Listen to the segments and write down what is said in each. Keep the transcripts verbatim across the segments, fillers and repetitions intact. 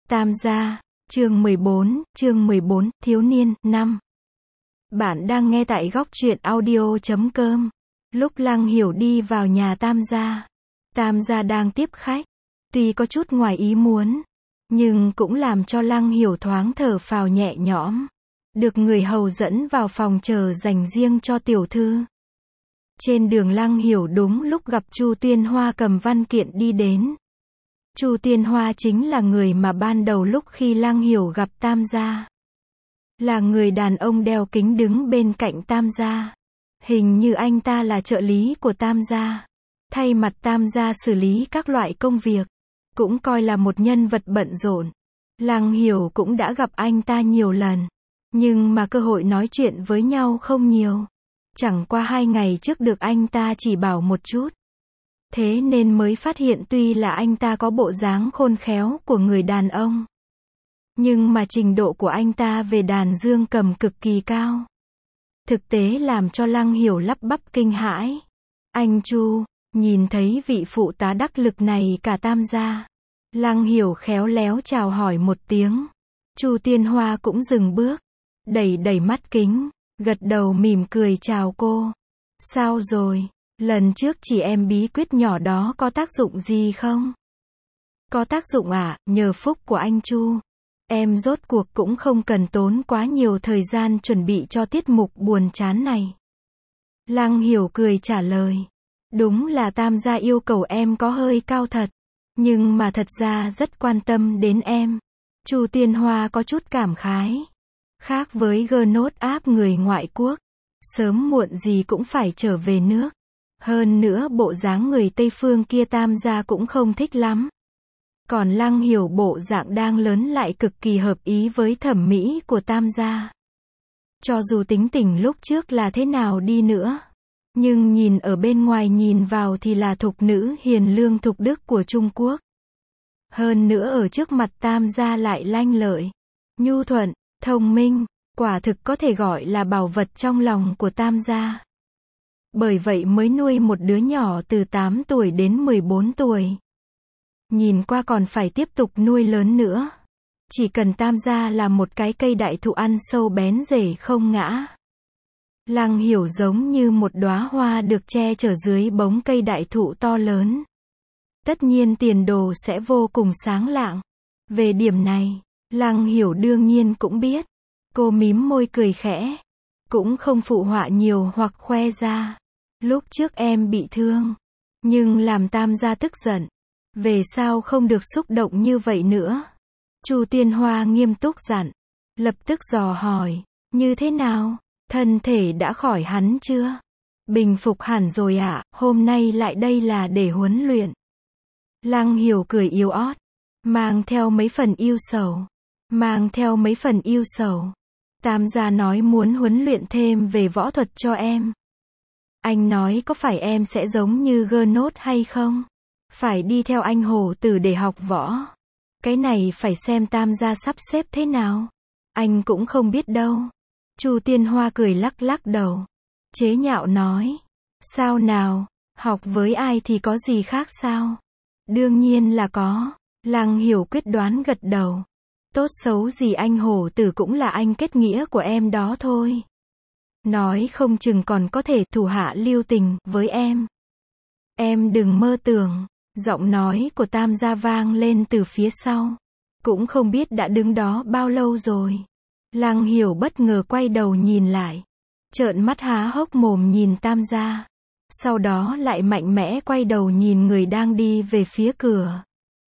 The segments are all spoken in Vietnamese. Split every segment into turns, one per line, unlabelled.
Tam gia, chương mười bốn, chương mười bốn, thiếu niên, năm. Bạn đang nghe tại góc truyện audio chấm com. Lúc Lăng Hiểu đi vào nhà Tam gia, Tam gia đang tiếp khách. Tuy có chút ngoài ý muốn, nhưng cũng làm cho Lăng Hiểu thoáng thở phào nhẹ nhõm. Được người hầu dẫn vào phòng chờ dành riêng cho tiểu thư. Trên đường Lăng Hiểu đúng lúc gặp Chu Tuyên Hoa cầm văn kiện đi đến. Chu Tuyên Hoa chính là người mà ban đầu lúc khi Lăng Hiểu gặp Tam gia. Là người đàn ông đeo kính đứng bên cạnh Tam gia. Hình như anh ta là trợ lý của Tam gia. Thay mặt Tam gia xử lý các loại công việc. Cũng coi là một nhân vật bận rộn. Lăng Hiểu cũng đã gặp anh ta nhiều lần. Nhưng mà cơ hội nói chuyện với nhau không nhiều. Chẳng qua hai ngày trước được anh ta chỉ bảo một chút. Thế nên mới phát hiện tuy là anh ta có bộ dáng khôn khéo của người đàn ông. Nhưng mà trình độ của anh ta về đàn dương cầm cực kỳ cao. Thực tế làm cho Lăng Hiểu lắp bắp kinh hãi. Anh Chu, nhìn thấy vị phụ tá đắc lực này cả Tam gia. Lăng Hiểu khéo léo chào hỏi một tiếng. Chu Tuyên Hoa cũng dừng bước. Đẩy đẩy mắt kính, gật đầu mỉm cười chào cô. Sao rồi? Lần trước chỉ em bí quyết nhỏ đó có tác dụng gì không? Có tác dụng ạ, à, nhờ phúc của anh Chu. Em rốt cuộc cũng không cần tốn quá nhiều thời gian chuẩn bị cho tiết mục buồn chán này. Lăng Hiểu cười trả lời. Đúng là Tam gia yêu cầu em có hơi cao thật. Nhưng mà thật ra rất quan tâm đến em. Chu Tuyên Hoa có chút cảm khái. Khác với gơ nốt áp người ngoại quốc. Sớm muộn gì cũng phải trở về nước. Hơn nữa bộ dáng người Tây phương kia Tam gia cũng không thích lắm. Còn Lăng Hiểu bộ dạng đang lớn lại cực kỳ hợp ý với thẩm mỹ của Tam gia. Cho dù tính tình lúc trước là thế nào đi nữa. Nhưng nhìn ở bên ngoài nhìn vào thì là thục nữ hiền lương thục đức của Trung Quốc. Hơn nữa ở trước mặt Tam gia lại lanh lợi, nhu thuận, thông minh, quả thực có thể gọi là bảo vật trong lòng của Tam gia. Bởi vậy mới nuôi một đứa nhỏ từ tám tuổi đến mười bốn tuổi. Nhìn qua còn phải tiếp tục nuôi lớn nữa. Chỉ cần Tam gia là một cái cây đại thụ ăn sâu bén rễ không ngã. Lăng Hiểu giống như một đóa hoa được che chở dưới bóng cây đại thụ to lớn. Tất nhiên tiền đồ sẽ vô cùng sáng lạng. Về điểm này, Lăng Hiểu đương nhiên cũng biết. Cô mím môi cười khẽ. Cũng không phụ họa nhiều hoặc khoe ra. Lúc trước em bị thương. Nhưng làm Tam gia tức giận. Về sau không được xúc động như vậy nữa. Chu Tuyên Hoa nghiêm túc dặn. Lập tức dò hỏi. Như thế nào? Thân thể đã khỏi hắn chưa? Bình phục hẳn rồi ạ, à, hôm nay lại đây là để huấn luyện. Lăng Hiểu cười yếu ớt. Mang theo mấy phần yêu sầu. Mang theo mấy phần yêu sầu. Tam gia nói muốn huấn luyện thêm về võ thuật cho em. Anh nói có phải em sẽ giống như gơ nốt hay không? Phải đi theo anh hổ tử để học võ. Cái này phải xem Tam gia sắp xếp thế nào. Anh cũng không biết đâu. Chu Tuyên Hoa cười lắc lắc đầu. Chế nhạo nói. Sao nào, học với ai thì có gì khác sao? Đương nhiên là có. Lăng Hiểu quyết đoán gật đầu. Tốt xấu gì anh hổ tử cũng là anh kết nghĩa của em đó thôi. Nói không chừng còn có thể thủ hạ lưu tình với em. Em đừng mơ tưởng. Giọng nói của Tam gia vang lên từ phía sau. Cũng không biết đã đứng đó bao lâu rồi. Lăng Hiểu bất ngờ quay đầu nhìn lại. Trợn mắt há hốc mồm nhìn Tam gia. Sau đó lại mạnh mẽ quay đầu nhìn người đang đi về phía cửa.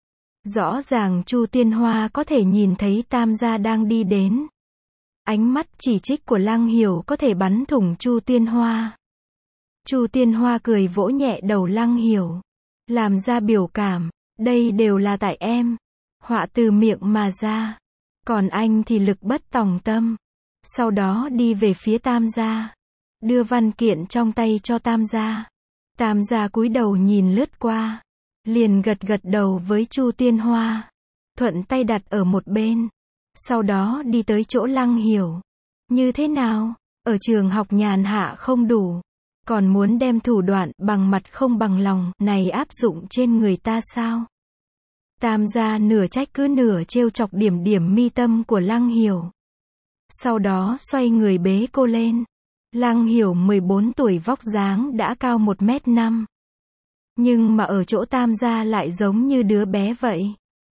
Rõ ràng Chu Tuyên Hoa có thể nhìn thấy Tam gia đang đi đến. Ánh mắt chỉ trích của Lăng Hiểu có thể bắn thủng Chu Tuyên Hoa. Chu Tuyên Hoa cười vỗ nhẹ đầu Lăng Hiểu. Làm ra biểu cảm. Đây đều là tại em. Họa từ miệng mà ra. Còn anh thì lực bất tòng tâm. Sau đó đi về phía Tam gia. Đưa văn kiện trong tay cho Tam gia. Tam gia cúi đầu nhìn lướt qua. Liền gật gật đầu với Chu Tuyên Hoa. Thuận tay đặt ở một bên. Sau đó đi tới chỗ Lăng Hiểu. Như thế nào? Ở trường học nhàn hạ không đủ. Còn muốn đem thủ đoạn bằng mặt không bằng lòng này áp dụng trên người ta sao? Tam gia nửa trách cứ nửa trêu chọc điểm điểm mi tâm của Lăng Hiểu. Sau đó xoay người bế cô lên. Lăng Hiểu mười bốn tuổi vóc dáng đã cao một mét năm. Nhưng mà ở chỗ Tam gia lại giống như đứa bé vậy.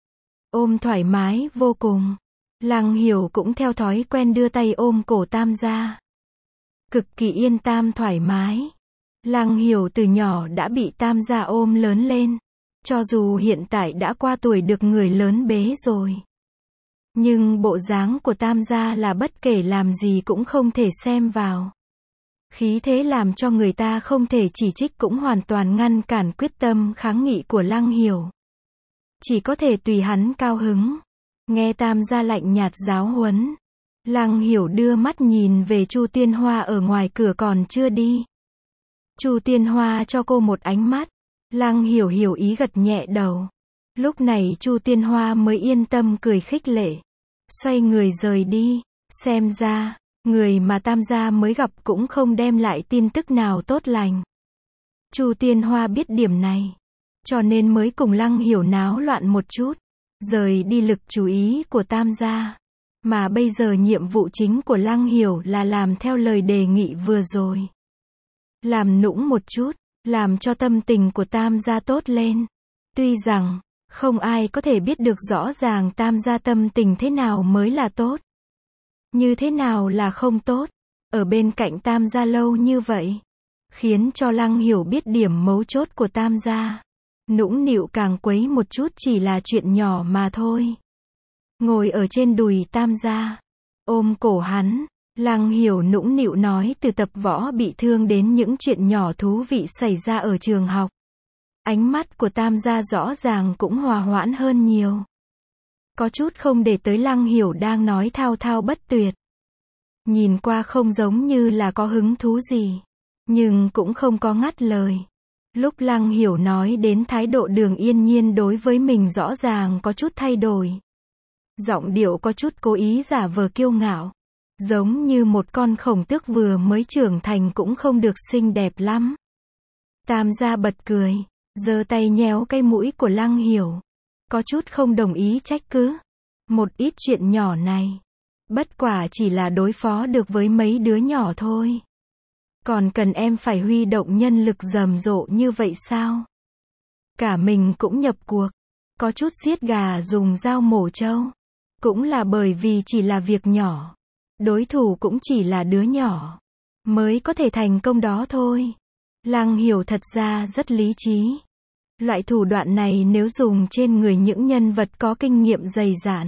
Ôm thoải mái vô cùng. Lăng Hiểu cũng theo thói quen đưa tay ôm cổ Tam gia. Cực kỳ yên tam thoải mái. Lăng Hiểu từ nhỏ đã bị Tam gia ôm lớn lên. Cho dù hiện tại đã qua tuổi được người lớn bế rồi. Nhưng bộ dáng của Tam gia là bất kể làm gì cũng không thể xem vào. Khí thế làm cho người ta không thể chỉ trích cũng hoàn toàn ngăn cản quyết tâm kháng nghị của Lăng Hiểu. Chỉ có thể tùy hắn cao hứng. Nghe Tam gia lạnh nhạt giáo huấn. Lăng Hiểu đưa mắt nhìn về Chu Tiên Hoa ở ngoài cửa còn chưa đi. Chu Tiên Hoa cho cô một ánh mắt. Lăng Hiểu hiểu ý gật nhẹ đầu. Lúc này Chu Tiên Hoa mới yên tâm cười khích lệ. Xoay người rời đi. Xem ra, người mà Tam gia mới gặp cũng không đem lại tin tức nào tốt lành. Chu Tiên Hoa biết điểm này. Cho nên mới cùng Lăng Hiểu náo loạn một chút. Rời đi lực chú ý của Tam gia. Mà bây giờ nhiệm vụ chính của Lăng Hiểu là làm theo lời đề nghị vừa rồi. Làm nũng một chút. Làm cho tâm tình của Tam gia tốt lên. Tuy rằng, không ai có thể biết được rõ ràng Tam gia tâm tình thế nào mới là tốt. Như thế nào là không tốt. Ở bên cạnh Tam gia lâu như vậy. Khiến cho Lăng Hiểu biết điểm mấu chốt của Tam gia. Nũng nịu càng quấy một chút chỉ là chuyện nhỏ mà thôi. Ngồi ở trên đùi Tam gia. Ôm cổ hắn. Lăng Hiểu nũng nịu nói từ tập võ bị thương đến những chuyện nhỏ thú vị xảy ra ở trường học. Ánh mắt của Tam gia rõ ràng cũng hòa hoãn hơn nhiều. Có chút không để tới Lăng Hiểu đang nói thao thao bất tuyệt. Nhìn qua không giống như là có hứng thú gì. Nhưng cũng không có ngắt lời. Lúc Lăng Hiểu nói đến thái độ Đường Yên Nhiên đối với mình rõ ràng có chút thay đổi. Giọng điệu có chút cố ý giả vờ kiêu ngạo. Giống như một con khổng tước vừa mới trưởng thành cũng không được xinh đẹp lắm. Tam gia bật cười, giơ tay nhéo cái mũi của Lăng Hiểu. Có chút không đồng ý trách cứ. Một ít chuyện nhỏ này. Bất quả chỉ là đối phó được với mấy đứa nhỏ thôi. Còn cần em phải huy động nhân lực rầm rộ như vậy sao? Cả mình cũng nhập cuộc. Có chút giết gà dùng dao mổ trâu. Cũng là bởi vì chỉ là việc nhỏ. Đối thủ cũng chỉ là đứa nhỏ. Mới có thể thành công đó thôi. Lăng Hiểu thật ra rất lý trí. Loại thủ đoạn này nếu dùng trên người những nhân vật có kinh nghiệm dày dạn.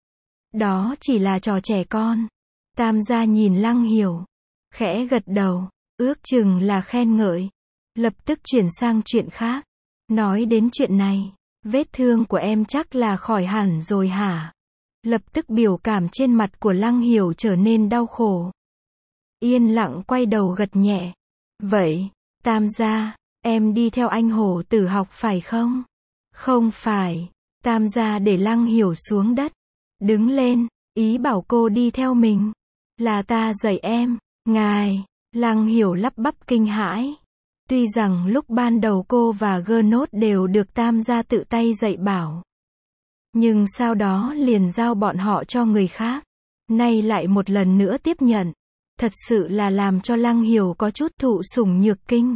Đó chỉ là trò trẻ con. Tam gia nhìn Lăng Hiểu. Khẽ gật đầu. Ước chừng là khen ngợi. Lập tức chuyển sang chuyện khác. Nói đến chuyện này. Vết thương của em chắc là khỏi hẳn rồi hả? Lập tức biểu cảm trên mặt của Lăng Hiểu trở nên đau khổ. Yên lặng quay đầu gật nhẹ. Vậy, Tam gia, em đi theo anh Hổ Tử học phải không? Không phải. Tam gia để Lăng Hiểu xuống đất. Đứng lên, ý bảo cô đi theo mình. Là ta dạy em. Ngài, Lăng Hiểu lắp bắp kinh hãi. Tuy rằng lúc ban đầu cô và Gernot đều được Tam gia tự tay dạy bảo. Nhưng sau đó liền giao bọn họ cho người khác. Nay lại một lần nữa tiếp nhận. Thật sự là làm cho Lăng Hiểu có chút thụ sủng nhược kinh.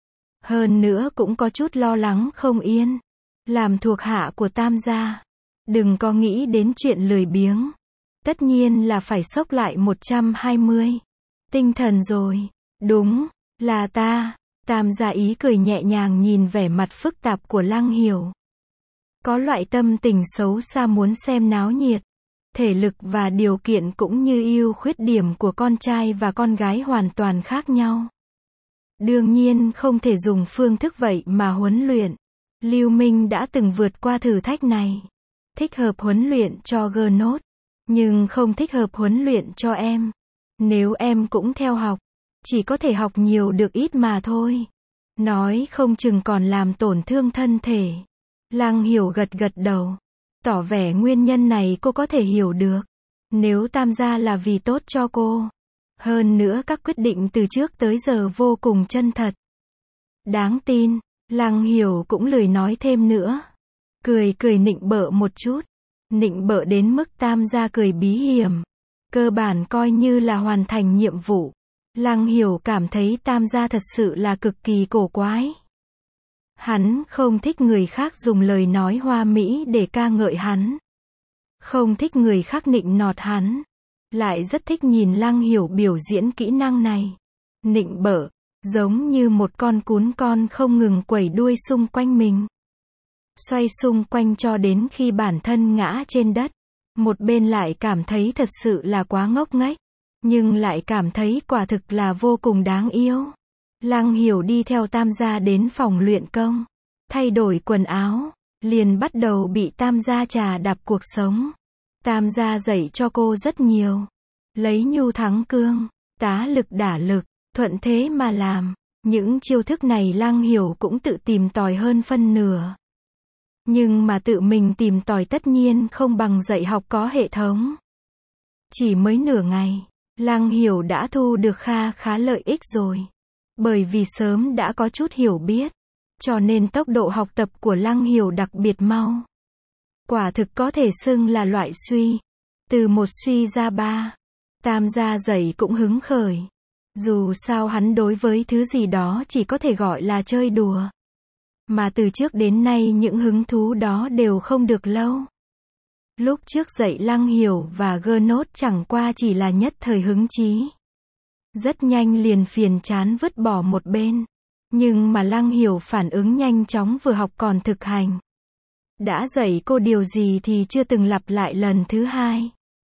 Hơn nữa cũng có chút lo lắng không yên. Làm thuộc hạ của Tam gia. Đừng có nghĩ đến chuyện lười biếng. Tất nhiên là phải xốc lại một trăm hai mươi. Tinh thần rồi. Đúng, là ta. Tam gia ý cười nhẹ nhàng nhìn vẻ mặt phức tạp của Lăng Hiểu. Có loại tâm tình xấu xa muốn xem náo nhiệt. Thể lực và điều kiện cũng như ưu khuyết điểm của con trai và con gái hoàn toàn khác nhau. Đương nhiên không thể dùng phương thức vậy mà huấn luyện. Lưu Minh đã từng vượt qua thử thách này. Thích hợp huấn luyện cho Gernot. Nhưng không thích hợp huấn luyện cho em. Nếu em cũng theo học. Chỉ có thể học nhiều được ít mà thôi. Nói không chừng còn làm tổn thương thân thể. Lăng Hiểu gật gật đầu. Tỏ vẻ nguyên nhân này cô có thể hiểu được. Nếu Tam gia là vì tốt cho cô. Hơn nữa các quyết định từ trước tới giờ vô cùng chân thật. Đáng tin. Lăng Hiểu cũng lười nói thêm nữa. cười cười nịnh bợ một chút. Nịnh bợ đến mức Tam gia cười bí hiểm. Cơ bản coi như là hoàn thành nhiệm vụ. Lăng Hiểu cảm thấy Tam gia thật sự là cực kỳ cổ quái. Hắn không thích người khác dùng lời nói hoa mỹ để ca ngợi hắn. Không thích người khác nịnh nọt hắn. Lại rất thích nhìn Lăng Hiểu biểu diễn kỹ năng này. Nịnh bợ, giống như một con cún con không ngừng quẩy đuôi xung quanh mình. Xoay xung quanh cho đến khi bản thân ngã trên đất. Một bên lại cảm thấy thật sự là quá ngốc nghếch. Nhưng lại cảm thấy quả thực là vô cùng đáng yêu. Lăng Hiểu đi theo Tam gia đến phòng luyện công. Thay đổi quần áo. Liền bắt đầu bị Tam gia trà đạp cuộc sống. Tam gia dạy cho cô rất nhiều. Lấy nhu thắng cương. Tá lực đả lực. Thuận thế mà làm. Những chiêu thức này Lăng Hiểu cũng tự tìm tòi hơn phân nửa. Nhưng mà tự mình tìm tòi tất nhiên không bằng dạy học có hệ thống. Chỉ mới nửa ngày, Lăng Hiểu đã thu được kha khá lợi ích rồi. Bởi vì sớm đã có chút hiểu biết, cho nên tốc độ học tập của Lăng Hiểu đặc biệt mau. Quả thực có thể xưng là loại suy. Từ một suy ra ba. Tam gia dạy cũng hứng khởi. Dù sao hắn đối với thứ gì đó chỉ có thể gọi là chơi đùa. Mà từ trước đến nay những hứng thú đó đều không được lâu. Lúc trước dạy Lăng Hiểu và Gơ Nốt chẳng qua chỉ là nhất thời hứng chí. Rất nhanh liền phiền chán vứt bỏ một bên. Nhưng mà Lăng Hiểu phản ứng nhanh chóng vừa học còn thực hành. Đã dạy cô điều gì thì chưa từng lặp lại lần thứ hai.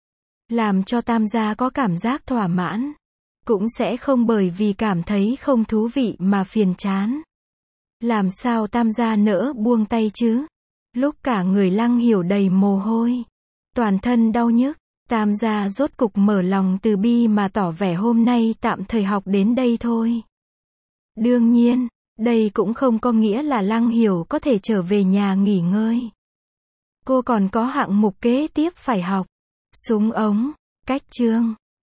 Làm cho Tam gia có cảm giác thỏa mãn. Cũng sẽ không bởi vì cảm thấy không thú vị mà phiền chán. Làm sao Tam gia nỡ buông tay chứ? Lúc cả người Lăng Hiểu đầy mồ hôi. Toàn thân đau nhức. Tam gia rốt cục mở lòng từ bi mà tỏ vẻ hôm nay tạm thời học đến đây thôi. Đương nhiên, đây cũng không có nghĩa là Lăng Hiểu có thể trở về nhà nghỉ ngơi. Cô còn có hạng mục kế tiếp phải học. Súng ống, cách chương,